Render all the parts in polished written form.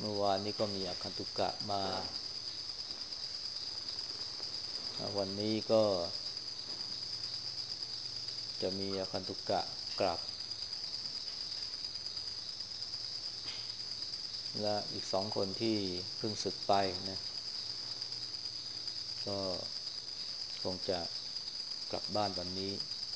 มื่อวานนี้ก็มีอาคันตุกะมาวันนี้ก็จะมีอาคันตุกะกลับและอีก2 คนที่เพิ่งศึกไปนะก็คงจะกลับบ้านวันนี้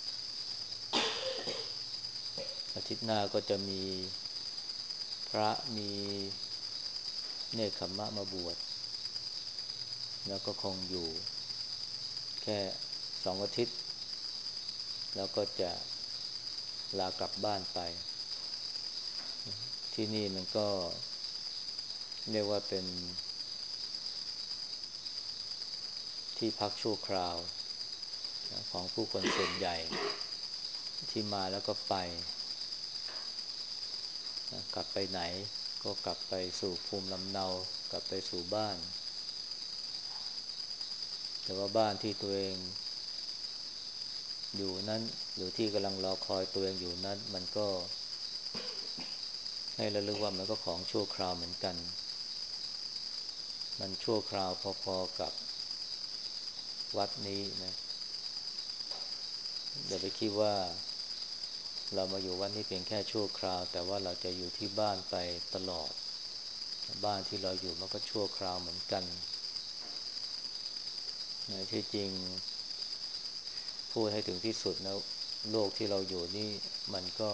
อาทิตย์หน้าก็จะมีพระมีเนกขัมมะมาบวชแล้วก็คงอยู่แค่2 อาทิตย์แล้วก็จะลากลับบ้านไปที่นี่มันก็เรียกว่าเป็นที่พักชั่วคราวของผู้คนส่วนใหญ่ที่มาแล้วก็ไปกลับไปไหนก็กลับไปสู่ภูมิลำเนากลับไปสู่บ้านแต่ว่าบ้านที่ตัวเองอยู่นั้นหรือที่กำลังรอคอยตัวเองอยู่นั้นมันก็ให้ระลึกว่ามันก็ของชั่วคราวเหมือนกันมันชั่วคราวพอๆกับวัดนี้นะอย่าไปคิดว่าเรามาอยู่วัดนี้เพียงแค่ชั่วคราวแต่ว่าเราจะอยู่ที่บ้านไปตลอดบ้านที่เราอยู่มันก็ชั่วคราวเหมือนกันที่จริงพูดให้ถึงที่สุดนะโลกที่เราอยู่นี่มันก็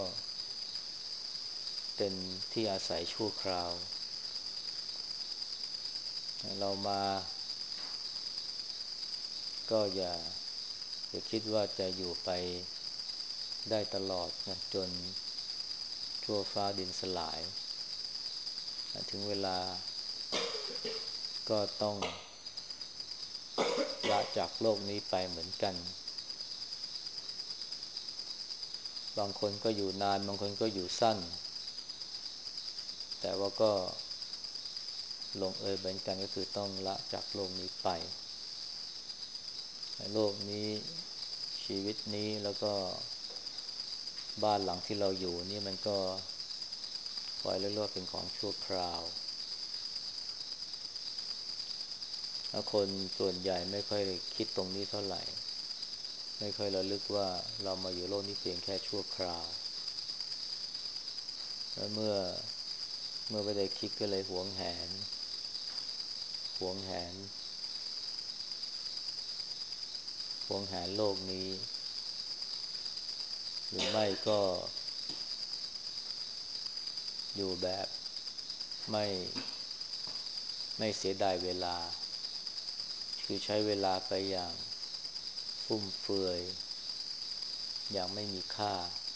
เป็นที่อาศัยชั่วคราวเรามาก็อย่าคิดว่าจะอยู่ไปได้ตลอดนะจนทั่วฟ้าดินสลายถึงเวลาก็ต้องละจากโลกนี้ไปเหมือนกันบางคนก็อยู่นานบางคนก็อยู่สั้นแต่ว่าก็ลงเอยเหมือนกันก็คือต้องละจากโลกนี้ไปโลกนี้ชีวิตนี้แล้วก็บ้านหลังที่เราอยู่นี่มันก็คอยเรียกว่าเป็นของชั่วคราวคนส่วนใหญ่ไม่ค่อยคิดตรงนี้เท่าไหร่ไม่ค่อยระลึกว่าเรามาอยู่โลกนี้เพียงแค่ชั่วคราวแล้วเมื่อไม่ได้คิดก็เลยหวงแหนหวงแหนหวงแหนโลกนี้หรือไม่ก็อยู่แบบไม่ไม่เสียดายเวลาคือใช้เวลาไปอย่างฟุ่มเฟือยอย่างไม่มีค่า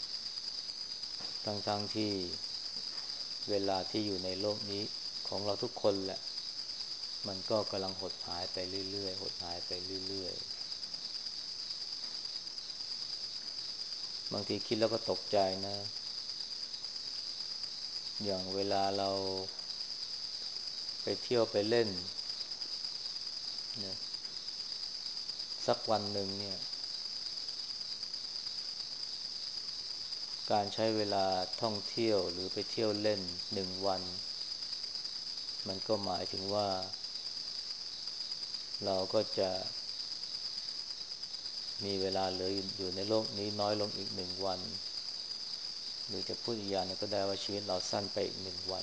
ทั้งที่เวลาที่อยู่ในโลกนี้ของเราทุกคนแหละมันก็กำลังหดหายไปเรื่อยๆหดหายไปเรื่อยๆบางทีคิดแล้วก็ตกใจนะอย่างเวลาเราไปเที่ยวไปเล่นนะสักวันหนึ่งเนี่ยการใช้เวลาท่องเที่ยวหรือไปเที่ยวเล่น1 วันมันก็หมายถึงว่าเราก็จะมีเวลาเหลืออยู่ในโลกนี้น้อยลงอีก1 วันหรือจะพูดอีกอย่างนึงก็ได้ว่าชีวิตเราสั้นไปอีก1 วัน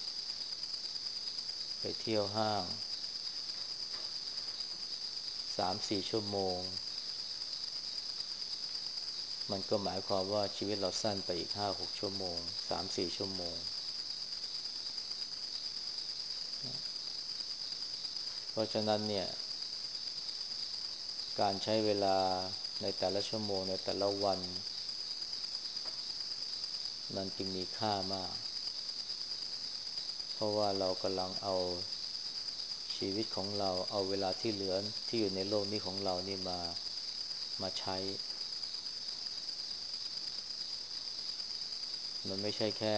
ไปเที่ยวห้าง3-4 ชั่วโมงมันก็หมายความว่าชีวิตเราสั้นไปอีก5-6 ชั่วโมง3-4 ชั่วโมงเพราะฉะนั้นเนี่ยการใช้เวลาในแต่ละชั่วโมงในแต่ละวันมันจึงมีค่ามากเพราะว่าเรากำลังเอาชีวิตของเราเอาเวลาที่เหลือที่อยู่ในโลกนี้ของเรานี่มาใช้มันไม่ใช่แค่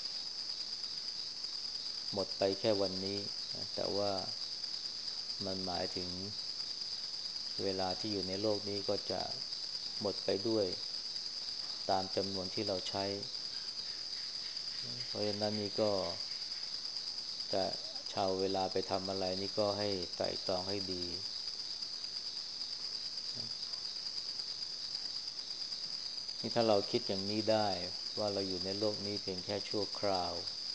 หมดไปแค่วันนี้แต่ว่ามันหมายถึงเวลาที่อยู่ในโลกนี้ก็จะหมดไปด้วยตามจำนวนที่เราใช้เพราะฉะนั้นนี่ก็แต่ชาวเวลาไปทำอะไรนี่ก็ให้ไตร่ตรองให้ดีนี่ถ้าเราคิดอย่างนี้ได้ว่าเราอยู่ในโลกนี้เพียงแค่ชั่วคราว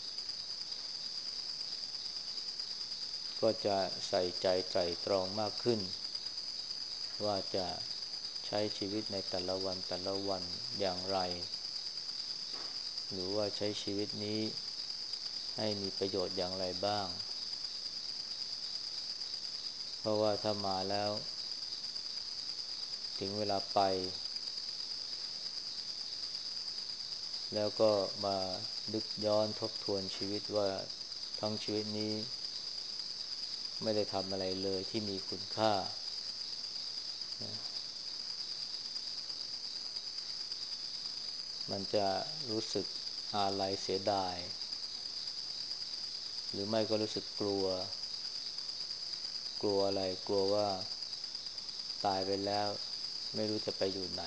ก็จะใส่ใจไตร่ตรองมากขึ้นว่าจะใช้ชีวิตในแต่ละวันแต่ละวันอย่างไรหรือว่าใช้ชีวิตนี้ให้มีประโยชน์อย่างไรบ้างเพราะว่าถ้ามาแล้วถึงเวลาไปแล้วก็มานึกย้อนทบทวนชีวิตว่าทั้งชีวิตนี้ไม่ได้ทำอะไรเลยที่มีคุณค่ามันจะรู้สึกอาลัยเสียดายหรือไม่ก็รู้สึกกลัวกลัวอะไรกลัวว่าตายไปแล้วไม่รู้จะไปอยู่ไหน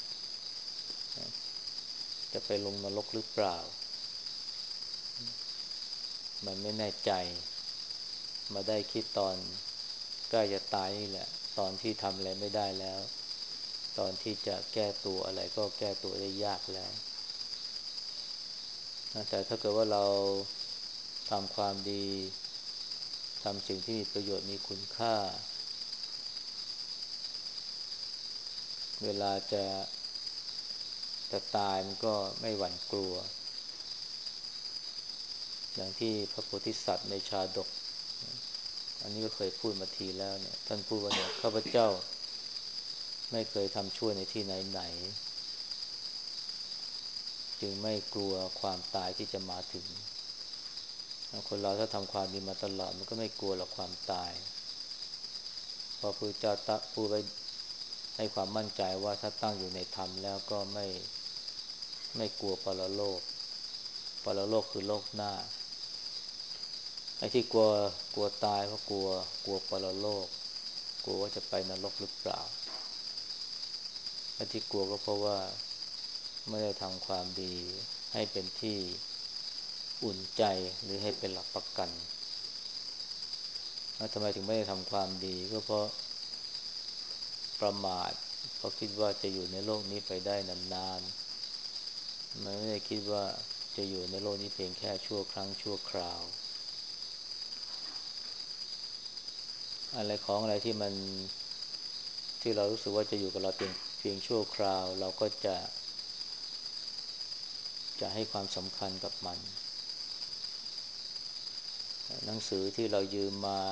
จะไปลงนรกหรือเปล่ามันไม่แน่ใจมาได้คิดตอนใกล้จะตายนี่แหละตอนที่ทำอะไรไม่ได้แล้วตอนที่จะแก้ตัวอะไรก็แก้ตัวได้ยากแล้วแต่ถ้าเกิดว่าเราทำความดีทำสิ่งที่มีประโยชน์มีคุณค่าเวลาจะตายมันก็ไม่หวั่นกลัวอย่างที่พระโพธิสัตว์ในชาดกอันนี้ก็เคยพูดมาทีแล้วเนี่ยท่านพูดว่าเนี่ยข้าพเจ้าไม่เคยทำชั่วในที่ไหนๆจึงไม่กลัวความตายที่จะมาถึงคนเราถ้าทำความดีมาตลอดมันก็ไม่กลัวหรอกความตายพอพระพุทธเจ้าพูดไว้ให้ความมั่นใจว่าถ้าตั้งอยู่ในธรรมแล้วก็ไม่กลัวปรโลกปรโลกคือโลกหน้าไอ้ที่กลัวตายเพราะกลัวปรโลกกลัวว่าจะไปนรกหรือเปล่าไอ้ที่กลัวก็เพราะว่าไม่ได้ทำความดีให้เป็นที่อุ่นใจหรือให้เป็นหลักประกันแล้วทำไมถึงไม่ได้ทำความดีก็เพราะประมาทเพราะคิดว่าจะอยู่ในโลกนี้ไปได้นานๆมันไม่ได้คิดว่าจะอยู่ในโลกนี้เพียงแค่ชั่วครั้งชั่วคราวอะไรของอะไรที่มันที่เรารู้สึกว่าจะอยู่กับเราเพียงชั่วคราวเราก็จะให้ความสำคัญกับมันหนังสือที่เรายืมมา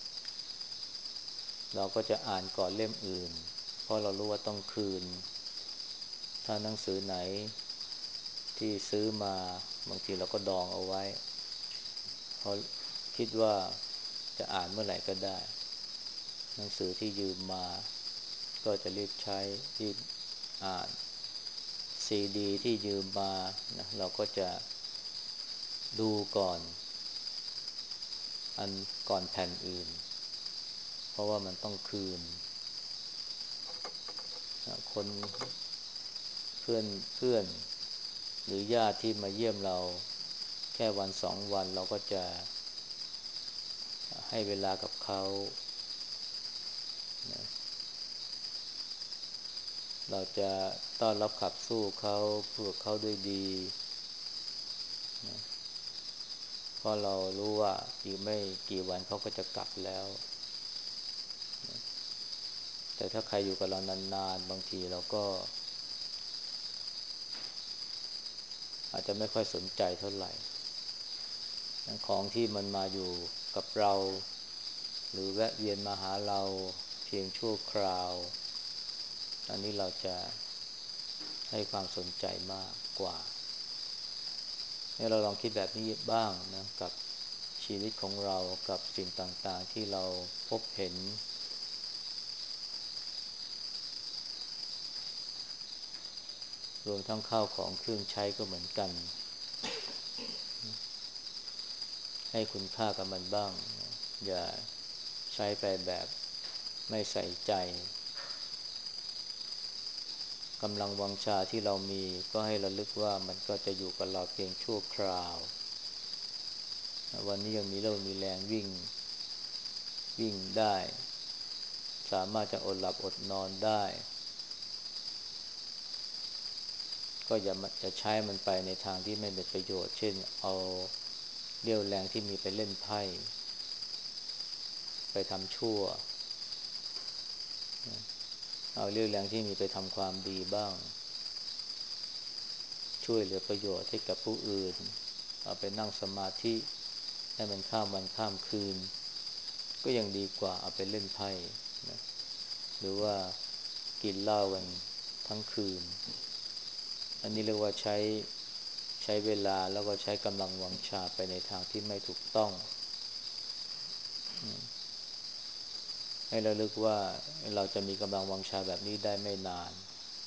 เราก็จะอ่านก่อนเล่มอื่นเพราะเรารู้ว่าต้องคืนถ้าหนังสือไหนที่ซื้อมาบางทีเราก็ดองเอาไว้เพราะคิดว่าจะอ่านเมื่อไหร่ก็ได้หนังสือที่ยืมมาก็จะรีบใช้รีบอ่านซีดีที่ยืมมานะเราก็จะดูก่อนก่อนแผ่นอื่นเพราะว่ามันต้องคืนคนเพื่อนเพื่อนหรือญาติที่มาเยี่ยมเราแค่วันสองวันเราก็จะให้เวลากับเขานะเราจะต้อนรับขับสู้เขาพูดกับเขาด้วยดีนะเพราะเรารู้ว่าอีกไม่กี่วันเขาก็จะกลับแล้วนะแต่ถ้าใครอยู่กับเรานานๆบางทีเราก็อาจจะไม่ค่อยสนใจเท่าไหร่ของที่มันมาอยู่กับเราหรือแวะเวียนมาหาเราเพียงชั่วคราวอันนี้เราจะให้ความสนใจมากกว่าให้เราลองคิดแบบนี้บ้างนะกับชีวิตของเรากับสิ่งต่างๆที่เราพบเห็นรวมทั้งข้าวของเครื่องใช้ก็เหมือนกันให้คุณค่ากับมันบ้างอย่าใช้ไปแบบไม่ใส่ใจกำลังวังชาที่เรามีก็ให้ระลึกว่ามันก็จะอยู่กับเราเพียงชั่วคราววันนี้ยังมีเรี่ยวมีแรงวิ่งได้สามารถจะอดหลับอดนอนได้ก็อย่าใช้มันไปในทางที่ไม่เป็นประโยชน์เช่นเอาเรี่ยวแรงที่มีไปเล่นไพ่ไปทำชั่วเอาเรี่ยวแรงที่มีไปทำความดีบ้างช่วยเหลือประโยชน์ให้กับผู้อื่นเอาไปนั่งสมาธิให้มันข้ามวันข้ามคืนก็ยังดีกว่าเอาไปเล่นไพ่นะหรือว่ากินเหล้ากันทั้งคืนอันนี้เรียกว่าใช้เวลาแล้วก็ใช้กำลังวังชาไปในทางที่ไม่ถูกต้องให้ระลึกว่าเราจะมีกำลังวังชาแบบนี้ได้ไม่นาน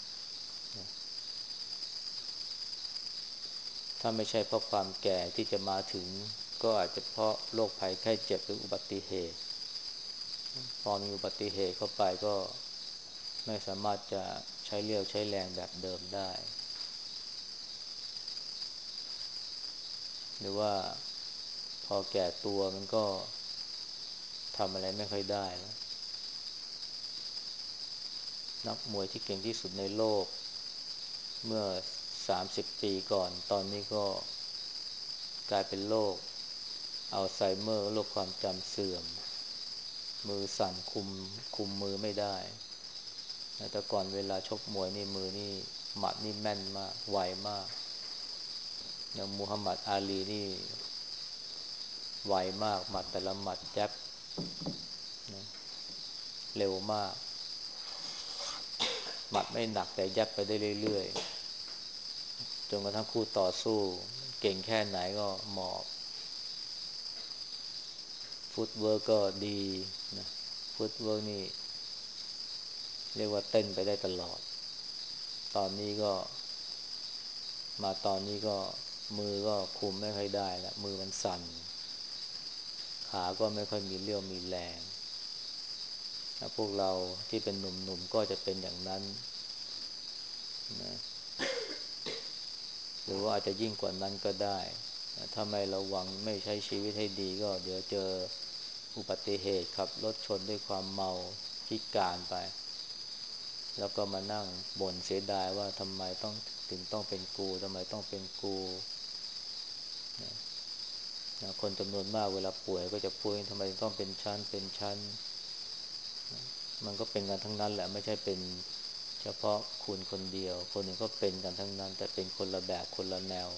ถ้าไม่ใช่เพราะความแก่ที่จะมาถึงก็อาจจะเพราะโรคภัยไข้เจ็บหรืออุบัติเหตุพอมีอุบัติเหตุเข้าไปก็ไม่สามารถจะใช้เรี่ยวใช้แรงแบบเดิมได้หรือว่าพอแก่ตัวมันก็ทำอะไรไม่ค่อยได้แล้วนักมวยที่เก่งที่สุดในโลกเมื่อ30ปีก่อนตอนนี้ก็กลายเป็นโรคอัลไซเมอร์โรคความจำเสื่อมมือสั่นคุมมือไม่ได้แต่ก่อนเวลาชกมวยนี่มือนี่หมัดนี่แม่นมากไวมากอย่างมูฮัมหมัดอาลีนี่ไวมากหมัดแต่ละหมัดแจ๊บนะเร็วมากหมัดไม่หนักแต่ยับไปได้เรื่อยๆจนกระทั่งคู่ต่อสู้เก่งแค่ไหนก็หมอบฟุตเวิร์กก็ดีนะฟุตเวิร์กนี่เรียกว่าเต้นไปได้ตลอดตอนนี้ก็ตอนนี้ก็มือก็คุมไม่ค่อยได้แล้วมือมันสั่นขาก็ไม่ค่อยมีเรี่ยวมีแรงพวกเราที่เป็นหนุ่มๆก็จะเป็นอย่างนั้นนะหรือว่าอาจจะยิ่งกว่านั้นก็ได้ถ้าไม่ระวังไม่ใช้ชีวิตให้ดีก็เดี๋ยวเจออุบัติเหตุขับรถชนด้วยความเมาพิการไปแล้วก็มานั่งบ่นเสียดายว่าทำไมถึงต้องเป็นกูทำไมต้องเป็นกูคนจำนวนมากเวลาป่วยก็จะพูดทำไมต้องเป็นชั้นมันก็เป็นกันทั้งนั้นแหละไม่ใช่เป็นเฉพาะคุณคนเดียวคนอื่นก็เป็นกันทั้งนั้นแต่เป็นคนละแบบคนละแนว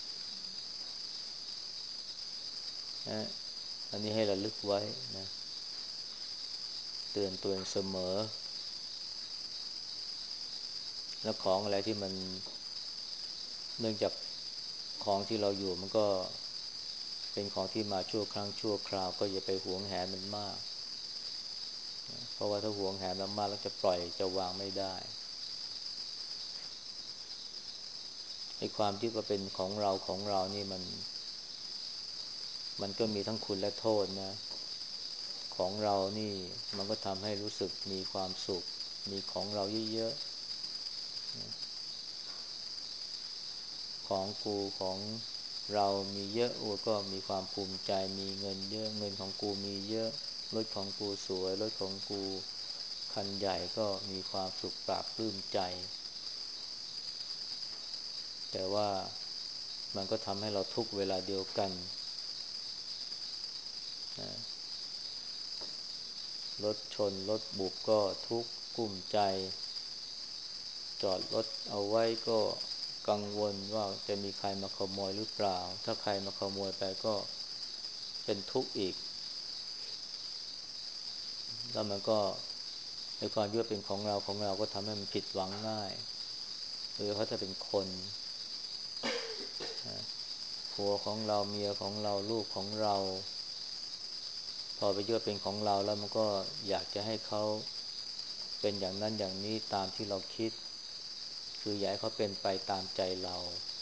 นะอันนี้ให้ระลึกไว้นะเตือนตัวเองเสมอแล้วของอะไรที่มันเนื่องจากของที่เราอยู่มันก็เป็นของที่มาชั่วครั้งชั่วคราวก็อย่าไปหวงแหนมันมากเพราะว่าถ้าหวงแหนมันมากแล้วจะปล่อยจะวางไม่ได้ไอ้ความที่ว่าเป็นของเรานี่มันก็มีทั้งคุณและโทษนะของเรานี่มันก็ทำให้รู้สึกมีความสุขมีของเราเยอะๆของกูของเรามีเยอะก็มีความภูมิใจมีเงินเยอะเงินของกูมีเยอะรถของกูสวยรถของกูคันใหญ่ก็มีความสุขปลาบปลื้มใจแต่ว่ามันก็ทำให้เราทุกข์เวลาเดียวกันนะรถชนรถบุบก็ทุกข์กุ้มใจจอดรถเอาไว้ก็กังวลว่าจะมีใครมาขโมยหรือเปล่าถ้าใครมาขโมยไปก็เป็นทุกข์อีกแล้วมันก็ในความที่ว่าเป็นของเราก็ทำให้มันผิดหวังง่ายโดยเฉพาะถ้าเป็นคนผัวของเราเมียของเราลูกของเราพอไปยึดเป็นของเราแล้วมันก็อยากจะให้เขาเป็นอย่างนั้นอย่างนี้ตามที่เราคิดคืออยากให้เขาเป็นไปตามใจเรา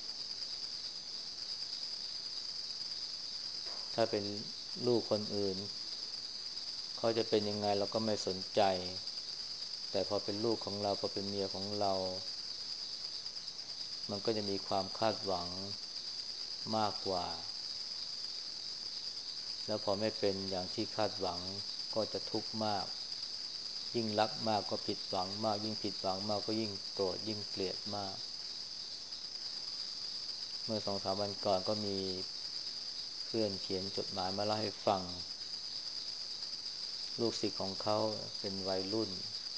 ถ้าเป็นลูกคนอื่นเขาจะเป็นยังไงเราก็ไม่สนใจแต่พอเป็นลูกของเราพอเป็นเมียของเรามันก็จะมีความคาดหวังมากกว่าแล้วพอไม่เป็นอย่างที่คาดหวังก็จะทุกข์มากยิ่งรักมากก็ผิดหวังมากยิ่งผิดหวังมากก็ยิ่งโกรธยิ่งเกลียดมากเมื่อ2-3วันก่อนก็มีเพื่อนเขียนจดหมายมาเล่าให้ฟังลูกศิษย์ของเขาเป็นวัยรุ่น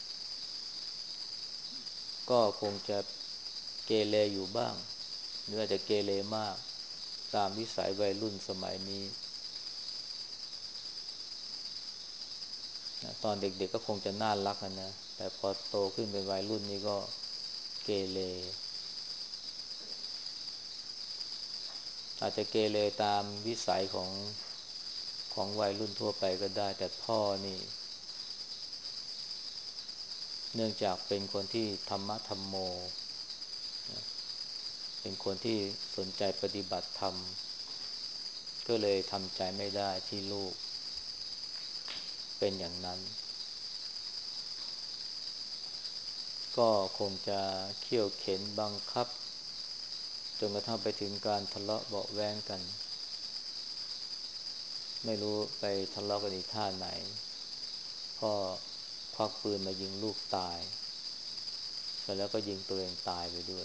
ก็คงจะเกเรอยู่บ้างหรืออาจจะเกเรมากตามวิสัยวัยรุ่นสมัยนี้นะตอนเด็กๆก็คงจะน่ารักนะแต่พอโตขึ้นเป็นวัยรุ่นนี่ก็เกเรอาจจะเกเรตามวิสัยของวัยรุ่นทั่วไปก็ได้แต่พ่อนี่เนื่องจากเป็นคนที่ธรรมะธัมโมนะเป็นคนที่สนใจปฏิบัติธรรมก็เลยทำใจไม่ได้ที่ลูกเป็นอย่างนั้นก็คงจะเคี่ยวเข็นบังคับจนกระทั่งไปถึงการทะเลาะเบาะแว้งกันไม่รู้ไปทะเลาะกันอีกท่าไหนพ่อควักปืนมายิงลูกตายเสร็จแล้วก็ยิงตัวเองตายไปด้วย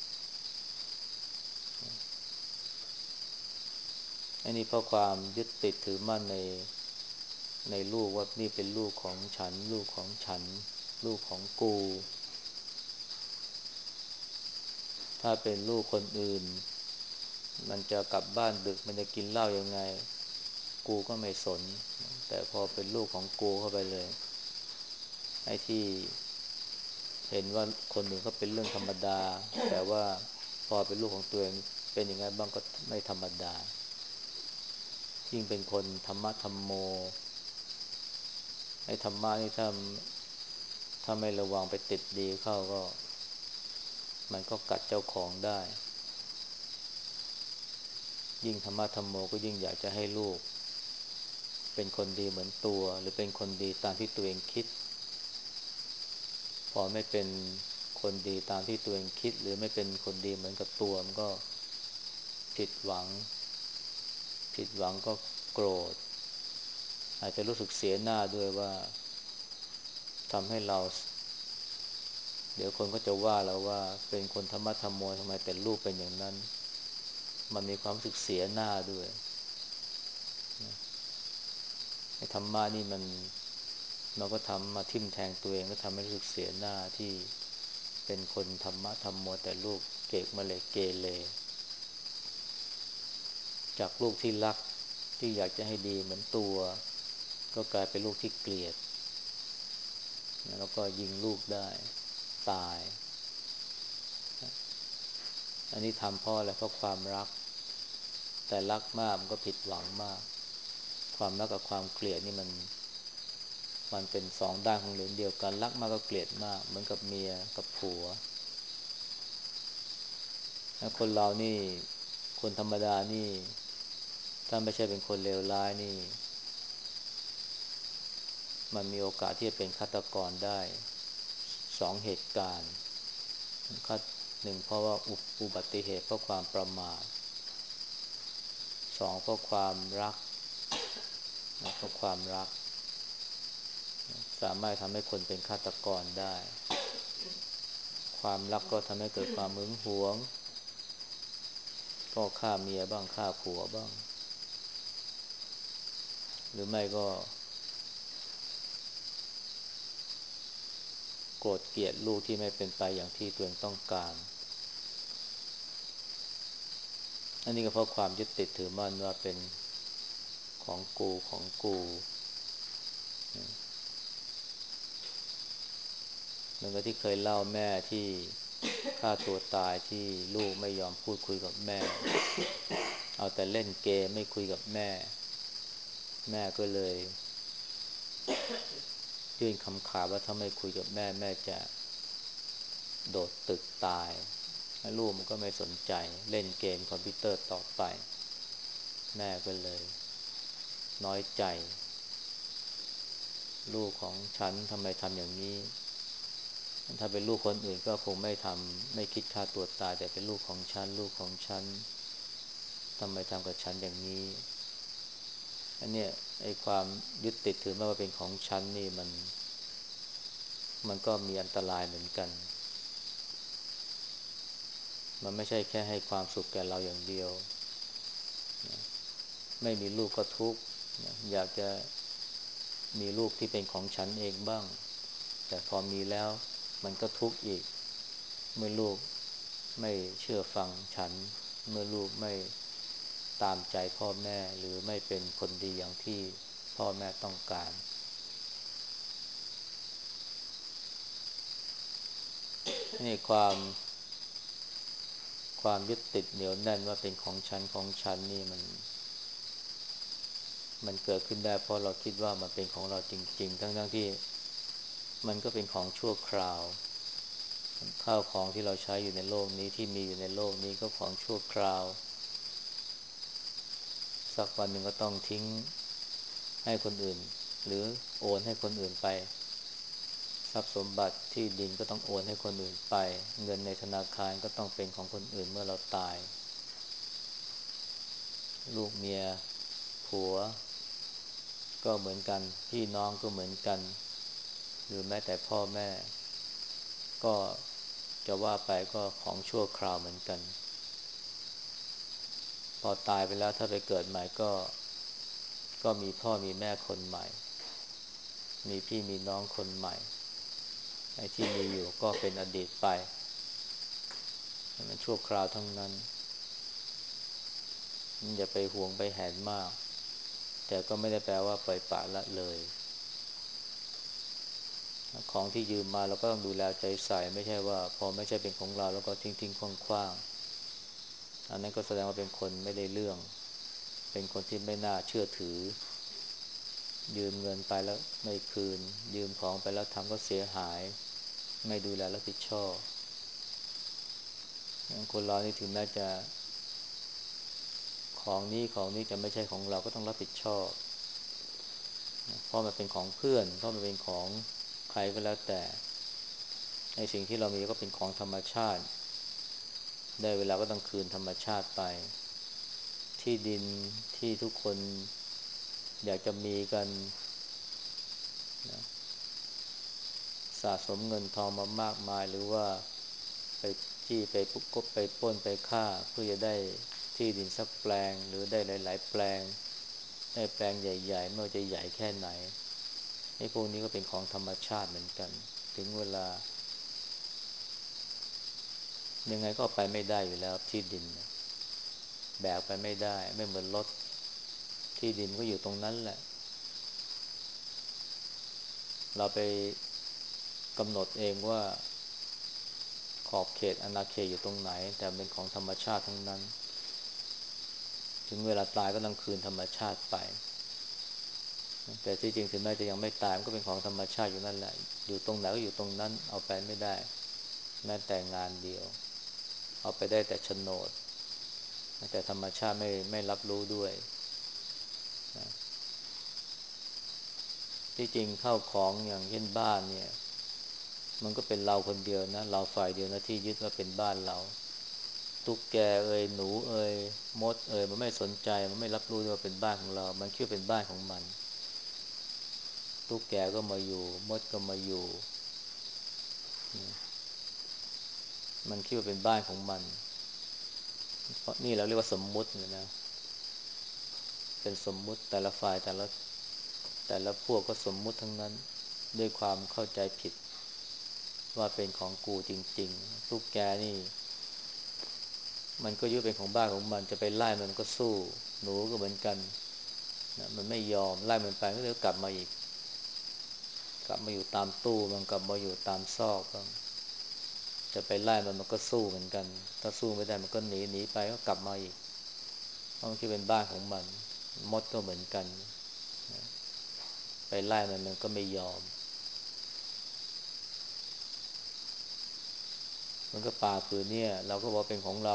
อันนี้เพราะความยึดติดถือมั่นในลูกว่านี่เป็นลูกของฉันลูกของฉันลูกของกูถ้าเป็นลูกคนอื่นมันจะกลับบ้านดึกมันจะกินเหล้ายังไงกูก็ไม่สนแต่พอเป็นลูกของกูเข้าไปเลยไอ้ที่เห็นว่าคนอื่นเขาเป็นเรื่องธรรมดาแต่ว่าพอเป็นลูกของตัวเองเป็นยังไงบ้างก็ไม่ธรรมดายิ่งเป็นคนธรรมะธัมโมไอ้ธรรมะนี่ถ้าไม่ระวังไปติดดีเข้าก็มันก็กัดเจ้าของได้ยิ่งธรรมะธัมโมก็ยิ่งอยากจะให้ลูกเป็นคนดีเหมือนตัวหรือเป็นคนดีตามที่ตัวเองคิดพอไม่เป็นคนดีตามที่ตัวเองคิดหรือไม่เป็นคนดีเหมือนกับตัวมันก็ผิดหวังก็โกรธอาจจะรู้สึกเสียหน้าด้วยว่าทำให้เราเดี๋ยวคนก็จะว่าเราว่าเป็นคนธรรมะธัมโมทำไมแต่ลูกเป็นอย่างนั้นมันมีความรู้สึกเสียหน้าด้วยไอ้ธรรมะนี่มันก็ทำมาทิ่มแทงตัวเองก็ทำให้รู้สึกเสียหน้าที่เป็นคนธรรมะธัมโมแต่ลูกเกกมะเลเกเรจากลูกที่รักที่อยากจะให้ดีเหมือนตัวก็กลายเป็นลูกที่เกลียดแล้วก็ยิงลูกได้ตายอันนี้ทำเพราะอะไรเพราะความรักแต่รักมากมันก็ผิดหวังมากความรักกับความเกลียดนี่มันเป็นสองด้านของเหรียญเดียวกันรักมากก็เกลียดมากเหมือนกับเมียกับผัวคนเรานี่คนธรรมดานี่ถ้าไม่ใช่เป็นคนเลวร้ายนี่มันมีโอกาสที่จะเป็นฆาตกรได้สองเหตุการณ์ฆาตหนึ่งเพราะว่าอุบัติเหตุเพราะความประมาทสองเพราะความรักเพราะความรักสามารถทำให้คนเป็นฆาตกรได้ความรักก็ทำให้เกิดความหึงหวงก็ฆ่าเมียบ้างฆ่าผัวบ้างหรือไม่ก็โกรธเกลียดลูกที่ไม่เป็นไปอย่างที่ตัวเองต้องการอันนี้ก็เพราะความยึดติดถือมั่นว่าเป็นของกูของกูเหมือนกับที่เคยเล่าแม่ที่ฆ่าตัวตายที่ลูกไม่ยอมพูดคุยกับแม่เอาแต่เล่นเกมไม่คุยกับแม่แม่ก็เลยยื่นคำขาดว่าถ้าไม่คุยกับแม่แม่จะโดดตึกตายลูกมันก็ไม่สนใจเล่นเกมคอมพิวเตอร์ต่อไปแม่ก็เลยน้อยใจลูกของฉันทำไมทำอย่างนี้ถ้าเป็นลูกคนอื่นก็คงไม่ทำไม่คิดฆ่าตัวตายแต่เป็นลูกของฉันทำไมทำกับฉันอย่างนี้อันเนี้ยไอ้ความยึดติดถือว่าเป็นของฉันนี่มันก็มีอันตรายเหมือนกันมันไม่ใช่แค่ให้ความสุขแก่เราอย่างเดียวนะไม่มีลูกก็ทุกข์นะอยากจะมีลูกที่เป็นของฉันเองบ้างแต่พอมีแล้วมันก็ทุกข์อีกเมื่อลูกไม่เชื่อฟังฉันเมื่อลูกไม่ตามใจพ่อแม่หรือไม่เป็นคนดีอย่างที่พ่อแม่ต้องการนี่ความยึดติดเหนียวแน่นว่าเป็นของฉันของฉันนี่มันเกิดขึ้นได้เพราะเราคิดว่ามันเป็นของเราจริงๆทั้งๆที่มันก็เป็นของชั่วคราวข้าวของที่เราใช้อยู่ในโลกนี้ที่มีอยู่ในโลกนี้ก็ของชั่วคราวสักวันหนึ่งก็ต้องทิ้งให้คนอื่นหรือโอนให้คนอื่นไปทรัพย์สมบัติที่ดินก็ต้องโอนให้คนอื่นไปเงินในธนาคารก็ต้องเป็นของคนอื่นเมื่อเราตายลูกเมียผัวก็เหมือนกันพี่น้องก็เหมือนกันหรือแม้แต่พ่อแม่ก็จะว่าไปก็ของชั่วคราวเหมือนกันพอตายไปแล้วถ้าไปเกิดใหม่ก็มีพ่อมีแม่คนใหม่มีพี่มีน้องคนใหม่ไอ้ที่มีอยู่ก็เป็นอดีตไปมันชั่วคราวทั้งนั้นอย่าไปห่วงไปแหนมากแต่ก็ไม่ได้แปลว่าปล่อยปละละเลยของที่ยืมมาเราก็ต้องดูแลใจใส่ไม่ใช่ว่าพอไม่ใช่เป็นของเราแล้วก็ทิ้งขว้างๆอันนั้นก็แสดงว่าเป็นคนไม่ได้เรื่องเป็นคนที่ไม่น่าเชื่อถือยืมเงินไปแล้วไม่คืนยืมของไปแล้วทำก็เสียหายไม่ดูแลรับผิดชอบคนเรานี่ถึงแม้จะของนี้จะไม่ใช่ของเราก็ต้องรับผิดชอบเพราะมันเป็นของเพื่อนเพราะมันเป็นของใครก็แล้วแต่ในสิ่งที่เรามีก็เป็นของธรรมชาติได้เวลาก็ต้องคืนธรรมชาติไปที่ดินที่ทุกคนอยากจะมีกันนะสะสมเงินทองมามากมายหรือว่าไปจี้ไปปุกกบไปปล้นไปฆ่าเพื่อจะได้ที่ดินสักแปลงหรือได้หลายๆแปลงได้แปลงใหญ่ๆไม่ว่าจะใหญ่แค่ไหนไอ้พวกนี้ก็เป็นของธรรมชาติเหมือนกันถึงเวลายังไงก็ไปไม่ได้อยู่แล้วที่ดินแบกไปไม่ได้ไม่เหมือนรถที่ดินก็อยู่ตรงนั้นแหละเราไปกำหนดเองว่าขอบเขตอาณาเขตอยู่ตรงไหนแต่เป็นของธรรมชาติทั้งนั้นถึงเวลาตายก็ต้องคืนธรรมชาติไปแต่ที่จริงถึงแม้จะยังไม่ตายมันก็เป็นของธรรมชาติอยู่นั่นแหละอยู่ตรงไหนก็อยู่ตรงนั้นเอาไปไม่ได้แม้แต่งานเดียวเอาไปได้แต่โฉนดแต่ธรรมชาติไม่รับรู้ด้วยนะที่จริงเข้าของอย่างเช่นบ้านเนี่ยมันก็เป็นเราคนเดียวนะเราฝ่ายเดียวนะที่ยึดว่าเป็นบ้านเราตุ๊กแกเอ่ยหนูเอ่ยมดเอ่ยมันไม่สนใจมันไม่รับรู้ว่าเป็นบ้านของเรามันคิดว่าเป็นบ้านของมันตุ๊กแกก็มาอยู่มดก็มาอยู่มันคิดว่าเป็นบ้านของมันเพราะนี่เราเรียกว่าสมมุตินะเป็นสมมุติแต่ละฝ่ายแต่ละพวกก็สมมุติทั้งนั้นด้วยความเข้าใจผิดว่าเป็นของกูจริงๆตุ๊กแกนี่มันก็ยึดเป็นของบ้านของมันจะไปไล่มันก็สู้หนูก็เหมือนกันนะมันไม่ยอมไล่มันไปก็เดี๋ยวกลับมาอีกกลับมาอยู่ตามตู้มันกลับมาอยู่ตามซอกบ้างจะไปไล่มันก็สู้เหมือนกันถ้าสู้ไม่ได้มันก็หนีไปก็กลับมาอีกเพราะมันคิดเป็นบ้านของมันมดก็เหมือนกันไปไล่มันก็ไม่ยอมมันก็ป่าฝืนเนี่ยเราก็บอกเป็นของเรา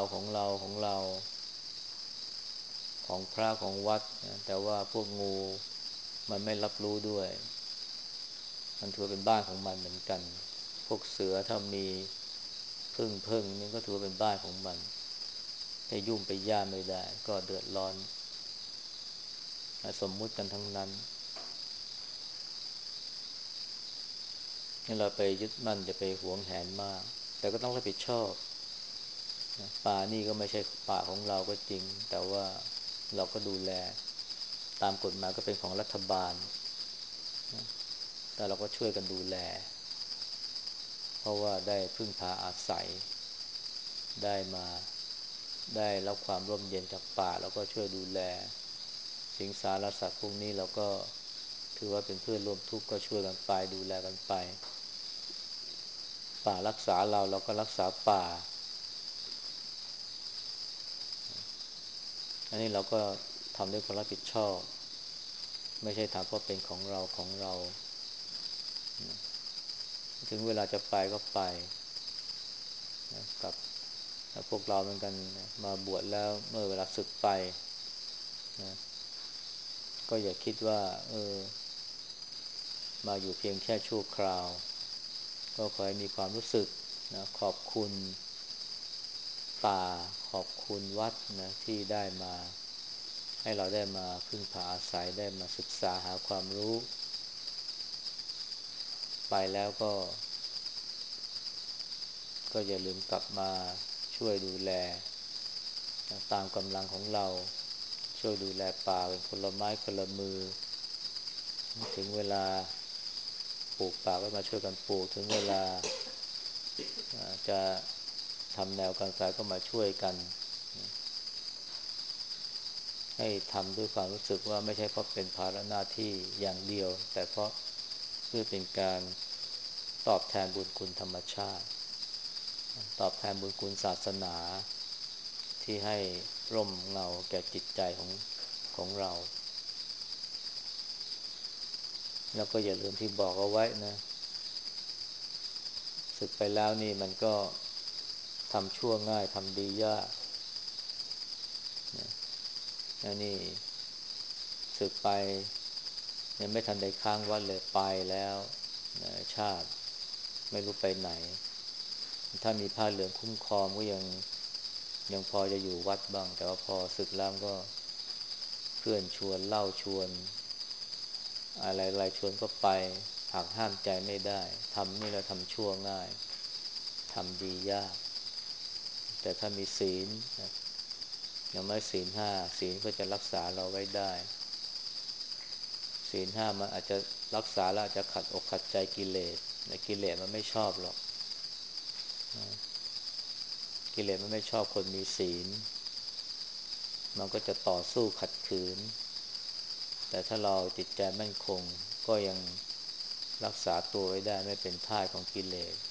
ของพระของวัดนะแต่ว่าพวกงูมันไม่รับรู้ด้วยมันถือเป็นบ้านของมันเหมือนกันพวกเสือถ้ามีพึ่งนี่ก็ถือเป็นบ้านของมันไปยุ่งไปย่ามไม่ได้ก็เดือดร้อนสมมุติกันทั้งนั้นให้เราไปยึดมั่นจะไปหวงแหนมากแต่ก็ต้องรับผิดชอบนะป่านี่ก็ไม่ใช่ป่าของเราก็จริงแต่ว่าเราก็ดูแลตามกฎหมายก็เป็นของรัฐบาลนะแต่เราก็ช่วยกันดูแลเพราะว่าได้พึ่งพาอาศัยได้มาได้รับความร่มเย็นจากป่าแล้วก็ช่วยดูแลสิงสารสัตว์พวกนี้เราก็ถือว่าเป็นเพื่อนร่วมทุกข์ก็ช่วยกันไปดูแลกันไปป่ารักษาเราเราก็รักษาป่าอันนี้เราก็ทำด้วยความรับผิดชอบไม่ใช่ทำเพราะเป็นของเราของเราถึงเวลาจะไปก็ไปนะกับพวกเราเหมือนกันนะมาบวชแล้วเมื่อเวลาสึกไปนะก็อย่าคิดว่ามาอยู่เพียงแค่ชั่วคราวก็ขอให้มีความรู้สึกนะขอบคุณป่าขอบคุณวัดนะที่ได้มาให้เราได้มาพึ่งพาอาศัยได้มาศึกษาหาความรู้ไปแล้วก็อย่าลืมกลับมาช่วยดูแลนะตามกำลังของเราช่วยดูแลป่าเป็นคนละไม้คนละมือถึงเวลาปลูกป่าก็มาช่วยกันปลูกถึงเวลาจะทำแนวกันไฟก็มาช่วยกันให้ทำด้วยความรู้สึกว่าไม่ใช่เพราะเป็นภาระหน้าที่อย่างเดียวแต่เพราะเพื่อเป็นการตอบแทนบุญคุณธรรมชาติตอบแทนบุญคุณศาสนาที่ให้ร่มเงาแก่จิตใจของเราแล้วก็อย่าลืมที่บอกเอาไว้นะสึกไปแล้วนี่มันก็ทำชั่วง่ายทำดียากนะนี่สึกไปยังไม่ทันได้ค้างวัดเลยไปแล้วนะชาติไม่รู้ไปไหนถ้ามีผ้าเหลืองคุ้มครองก็ยังพอจะอยู่วัดบ้างแต่ว่าพอสึกแล้วก็เพื่อนชวนเล่าชวนอะไรๆชวนก็ไปหากห้ามใจไม่ได้ทำนี่แล้วทำชั่วง่ายทำดียากแต่ถ้ามีศีลนะอย่างไม่ศีลห้าศีลก็จะรักษาเราไว้ได้ศีลห้ามันอาจจะรักษาแล้วอาจจะขัดอกขัดใจกิเลสแต่กิเลสมันไม่ชอบหรอกกิเลสมันไม่ชอบคนมีศีลมันก็จะต่อสู้ขัดขืนแต่ถ้าเราจิตใจมั่นคงก็ยังรักษาตัวไว้ได้ไม่เป็นทาสของกิเลส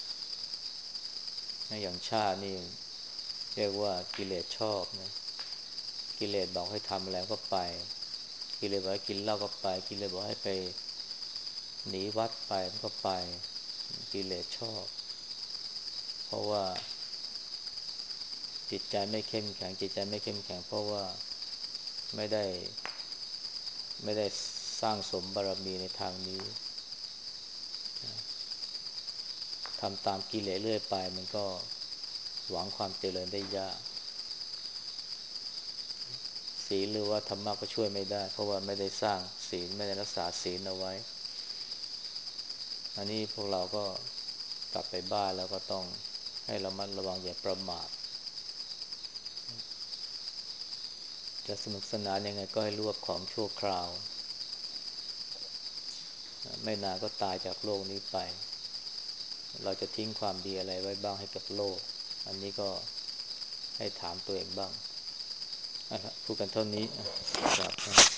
อย่างชาตินี่เรียกว่ากิเลสชอบนะกิเลสบอกให้ทำอะไรก็ไปกิเลสบอกให้กินเหล้าก็ไปกิเลสบอกให้ไปหนีวัดไปมันก็ไปกิเลสชอบเพราะว่าจิตใจไม่เข้มแข็งจิตใจไม่เข้มแข็งเพราะว่าไม่ได้ไม่ได้สร้างสมบารมีในทางนี้ทำตามกิเลสเรื่อยไปมันก็หวังความเจริญได้ยากศีลหรือว่าธรรมะก็ช่วยไม่ได้เพราะว่าไม่ได้สร้างศีลไม่ได้รักษาศีลเอาไว้อันนี้พวกเราก็กลับไปบ้านแล้วก็ต้องให้ระมัดระวังอย่าประมาทจะสนุกสนานยังไงก็ให้รู้ว่าของชั่วคราวไม่นานก็ตายจากโลกนี้ไปเราจะทิ้งความดีอะไรไว้บ้างให้กับโลกอันนี้ก็ให้ถามตัวเองบ้างพูดกันเท่านี้ครับ